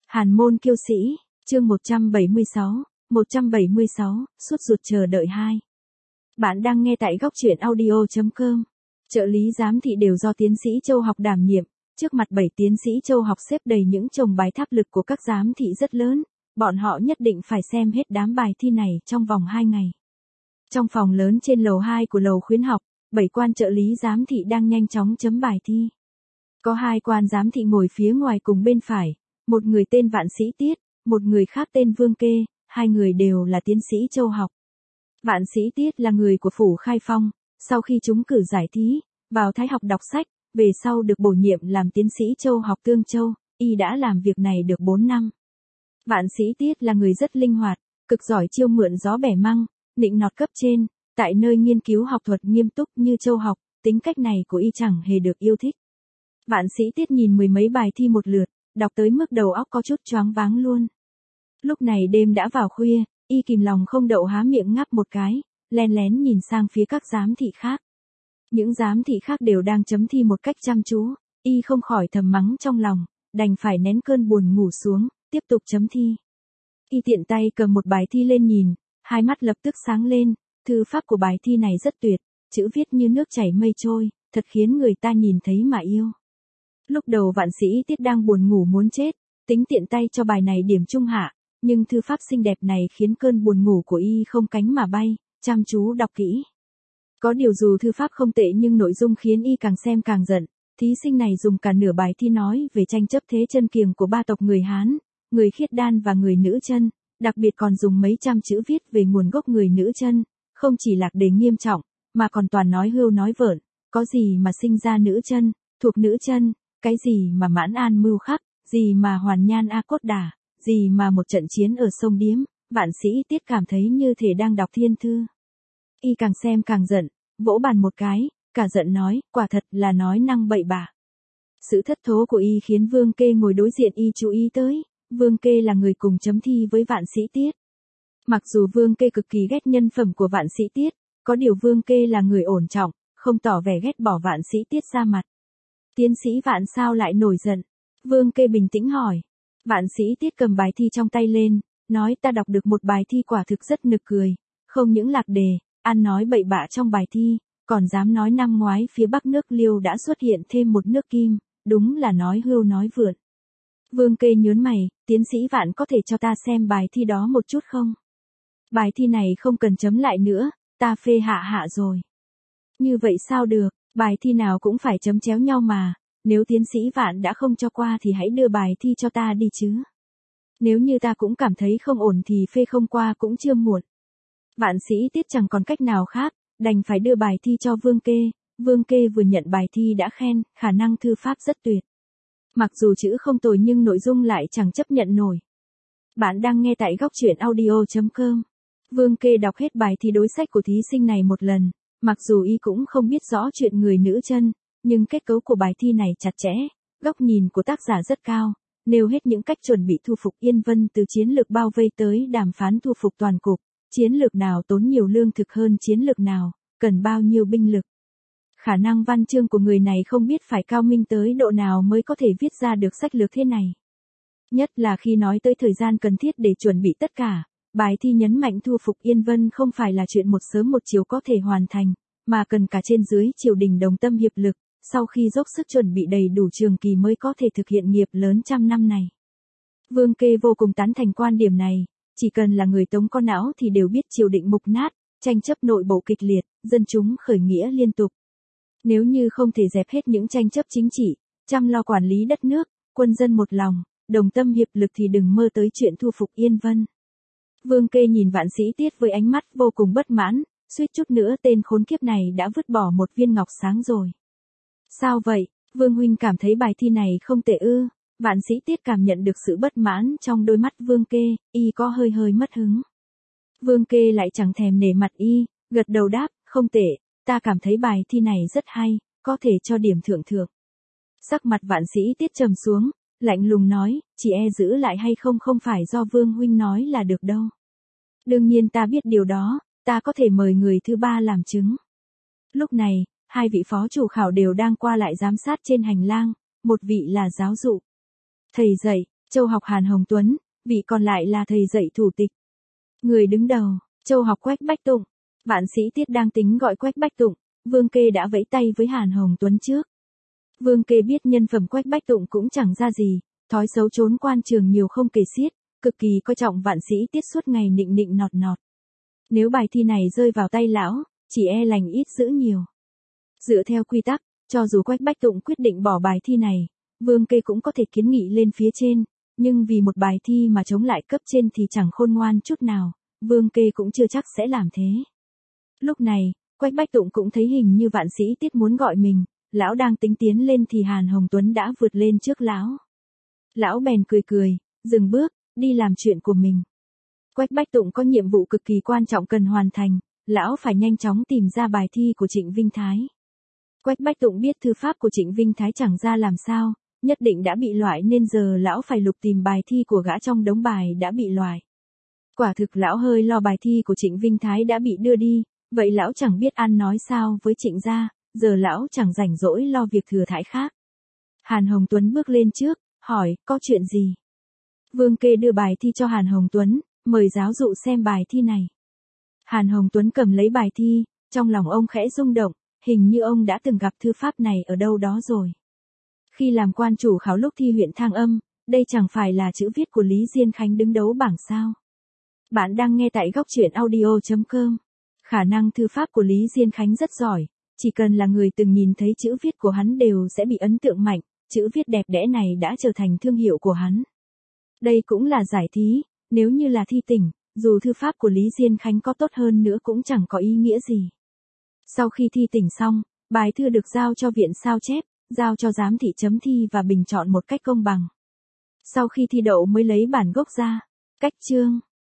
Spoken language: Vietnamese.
Hàn môn kiêu sĩ, chương 176, suốt ruột chờ đợi 2. Bạn đang nghe tại góc truyện audio.com. Trợ lý giám thị đều do tiến sĩ Châu Học đảm nhiệm, trước mặt 7 tiến sĩ Châu Học xếp đầy những chồng bài tháp lực của các giám thị rất lớn, bọn họ nhất định phải xem hết đám bài thi này trong vòng 2 ngày. Trong phòng lớn trên lầu 2 của lầu khuyến học, 7 quan trợ lý giám thị đang nhanh chóng chấm bài thi. Có 2 quan giám thị ngồi phía ngoài cùng bên phải, một người tên Vạn Sĩ Tiết, một người khác tên Vương Kê, 2 người đều là tiến sĩ Châu Học. Vạn Sĩ Tiết là người của Phủ Khai Phong, sau khi trúng cử giải thí, vào Thái Học đọc sách, về sau được bổ nhiệm làm tiến sĩ Châu Học Tương Châu, y đã làm việc này được 4 năm. Vạn Sĩ Tiết là người rất linh hoạt, cực giỏi chiêu mượn gió bẻ măng, nịnh nọt cấp trên, tại nơi nghiên cứu học thuật nghiêm túc như Châu Học, tính cách này của y chẳng hề được yêu thích. Vạn Sĩ Tiết nhìn 10 mấy bài thi một lượt, đọc tới mức đầu óc có chút choáng váng luôn. Lúc này đêm đã vào khuya, y kìm lòng không đậu há miệng ngáp một cái, len lén nhìn sang phía các giám thị khác. Những giám thị khác đều đang chấm thi một cách chăm chú, y không khỏi thầm mắng trong lòng, đành phải nén cơn buồn ngủ xuống, tiếp tục chấm thi. Y tiện tay cầm một bài thi lên nhìn, hai mắt lập tức sáng lên, thư pháp của bài thi này rất tuyệt, chữ viết như nước chảy mây trôi, thật khiến người ta nhìn thấy mà yêu. Lúc đầu Vạn Sĩ Tiết đang buồn ngủ muốn chết, tính tiện tay cho bài này điểm trung hạ, nhưng thư pháp xinh đẹp này khiến cơn buồn ngủ của y không cánh mà bay, chăm chú đọc kỹ. Có điều dù thư pháp không tệ nhưng nội dung khiến y càng xem càng giận, thí sinh này dùng cả nửa bài thi nói về tranh chấp thế chân kiềng của 3 tộc người Hán, người Khiết Đan và người Nữ Chân, đặc biệt còn dùng mấy trăm chữ viết về nguồn gốc người Nữ Chân, không chỉ lạc đề nghiêm trọng, mà còn toàn nói hưu nói vợn, có gì mà sinh ra Nữ Chân, thuộc Nữ Chân, cái gì mà Mãn An mưu khắc, gì mà Hoàn Nhan A Cốt Đả, gì mà một trận chiến ở sông Điếm, Vạn Sĩ Tiết cảm thấy như thể đang đọc thiên thư. Y càng xem càng giận, vỗ bàn một cái, cả giận nói, quả thật là nói năng bậy bạ. Sự thất thố của y khiến Vương Kê ngồi đối diện y chú ý tới, Vương Kê là người cùng chấm thi với Vạn Sĩ Tiết. Mặc dù Vương Kê cực kỳ ghét nhân phẩm của Vạn Sĩ Tiết, có điều Vương Kê là người ổn trọng, không tỏ vẻ ghét bỏ Vạn Sĩ Tiết ra mặt. Tiến sĩ Vạn sao lại nổi giận? Vương Kê bình tĩnh hỏi. Vạn Sĩ Tiết cầm bài thi trong tay lên, nói ta đọc được một bài thi quả thực rất nực cười, không những lạc đề, ăn nói bậy bạ trong bài thi, còn dám nói năm ngoái phía bắc nước Liêu đã xuất hiện thêm một nước Kim, đúng là nói hưu nói vượn. Vương Kê nhớn mày, tiến sĩ Vạn có thể cho ta xem bài thi đó một chút không? Bài thi này không cần chấm lại nữa, ta phê hạ rồi. Như vậy sao được, bài thi nào cũng phải chấm chéo nhau mà, nếu tiến sĩ Vạn đã không cho qua thì hãy đưa bài thi cho ta đi chứ. Nếu như ta cũng cảm thấy không ổn thì phê không qua cũng chưa muộn. Vạn Sĩ Tiết chẳng còn cách nào khác, đành phải đưa bài thi cho Vương Kê. Vương Kê vừa nhận bài thi đã khen, khả năng thư pháp rất tuyệt. Mặc dù chữ không tồi nhưng nội dung lại chẳng chấp nhận nổi. Bạn đang nghe tại góc truyện audio.com. Vương Kê đọc hết bài thi đối sách của thí sinh này một lần, mặc dù y cũng không biết rõ chuyện người Nữ Chân, nhưng kết cấu của bài thi này chặt chẽ, góc nhìn của tác giả rất cao, nêu hết những cách chuẩn bị thu phục Yên Vân từ chiến lược bao vây tới đàm phán thu phục toàn cục, chiến lược nào tốn nhiều lương thực hơn chiến lược nào, cần bao nhiêu binh lực. Khả năng văn chương của người này không biết phải cao minh tới độ nào mới có thể viết ra được sách lược thế này. Nhất là khi nói tới thời gian cần thiết để chuẩn bị tất cả, bài thi nhấn mạnh thu phục Yên Vân không phải là chuyện một sớm một chiều có thể hoàn thành, mà cần cả trên dưới triều đình đồng tâm hiệp lực, sau khi dốc sức chuẩn bị đầy đủ trường kỳ mới có thể thực hiện nghiệp lớn trăm năm này. Vương Kê vô cùng tán thành quan điểm này, chỉ cần là người Tống có não thì đều biết triều đình mục nát, tranh chấp nội bộ kịch liệt, dân chúng khởi nghĩa liên tục. Nếu như không thể dẹp hết những tranh chấp chính trị, chăm lo quản lý đất nước, quân dân một lòng, đồng tâm hiệp lực thì đừng mơ tới chuyện thu phục Yên Vân. Vương Kê nhìn Vạn Sĩ Tiết với ánh mắt vô cùng bất mãn, suýt chút nữa tên khốn kiếp này đã vứt bỏ một viên ngọc sáng rồi. Sao vậy, Vương huynh cảm thấy bài thi này không tệ ư? Vạn Sĩ Tiết cảm nhận được sự bất mãn trong đôi mắt Vương Kê, y có hơi mất hứng. Vương Kê lại chẳng thèm nể mặt y, gật đầu đáp, không tệ, ta cảm thấy bài thi này rất hay, có thể cho điểm thượng. Sắc mặt Vạn Sĩ Tiết trầm xuống, lạnh lùng nói, chỉ e giữ lại hay không phải do Vương huynh nói là được đâu. Đương nhiên ta biết điều đó, ta có thể mời người thứ ba làm chứng. Lúc này, 2 vị phó chủ khảo đều đang qua lại giám sát trên hành lang, một vị là giáo dụ. Thầy dạy, Châu học Hàn Hồng Tuấn, vị còn lại là thầy dạy thủ tịch. Người đứng đầu, Châu học Quách Bách Tụng. Vạn sĩ Tiết đang tính gọi Quách Bách Tụng, Vương Kê đã vẫy tay với Hàn Hồng Tuấn trước. Vương Kê biết nhân phẩm Quách Bách Tụng cũng chẳng ra gì, thói xấu trốn quan trường nhiều không kể xiết, cực kỳ coi trọng Vạn sĩ Tiết suốt ngày nịnh nịnh nọt nọt. Nếu bài thi này rơi vào tay lão, chỉ e lành ít dữ nhiều. Dựa theo quy tắc, cho dù Quách Bách Tụng quyết định bỏ bài thi này, Vương Kê cũng có thể kiến nghị lên phía trên, nhưng vì một bài thi mà chống lại cấp trên thì chẳng khôn ngoan chút nào, Vương Kê cũng chưa chắc sẽ làm thế. Lúc này, Quách Bách Tụng cũng thấy hình như Vạn sĩ Tiết muốn gọi mình, lão đang tính tiến lên thì Hàn Hồng Tuấn đã vượt lên trước lão. Lão bèn cười cười, dừng bước, đi làm chuyện của mình. Quách Bách Tụng có nhiệm vụ cực kỳ quan trọng cần hoàn thành, lão phải nhanh chóng tìm ra bài thi của Trịnh Vinh Thái. Quách Bách Tụng biết thư pháp của Trịnh Vinh Thái chẳng ra làm sao, nhất định đã bị loại nên giờ lão phải lục tìm bài thi của gã trong đống bài đã bị loại. Quả thực lão hơi lo bài thi của Trịnh Vinh Thái đã bị đưa đi, vậy lão chẳng biết ăn nói sao với Trịnh gia, giờ lão chẳng rảnh rỗi lo việc thừa thãi khác. Hàn Hồng Tuấn bước lên trước, hỏi, có chuyện gì? Vương Kê đưa bài thi cho Hàn Hồng Tuấn, mời giáo dụ xem bài thi này. Hàn Hồng Tuấn cầm lấy bài thi, trong lòng ông khẽ rung động, hình như ông đã từng gặp thư pháp này ở đâu đó rồi. Khi làm quan chủ khảo lúc thi huyện Thang Âm, đây chẳng phải là chữ viết của Lý Diên Khánh đứng đấu bảng sao? Bạn đang nghe tại góc truyện audio.com. Khả năng thư pháp của Lý Diên Khánh rất giỏi, chỉ cần là người từng nhìn thấy chữ viết của hắn đều sẽ bị ấn tượng mạnh, chữ viết đẹp đẽ này đã trở thành thương hiệu của hắn. Đây cũng là giải thí, nếu như là thi tỉnh, dù thư pháp của Lý Diên Khánh có tốt hơn nữa cũng chẳng có ý nghĩa gì. Sau khi thi tỉnh xong, bài thư được giao cho viện sao chép, giao cho giám thị chấm thi và bình chọn một cách công bằng. Sau khi thi đậu mới lấy bản gốc ra. Cách chương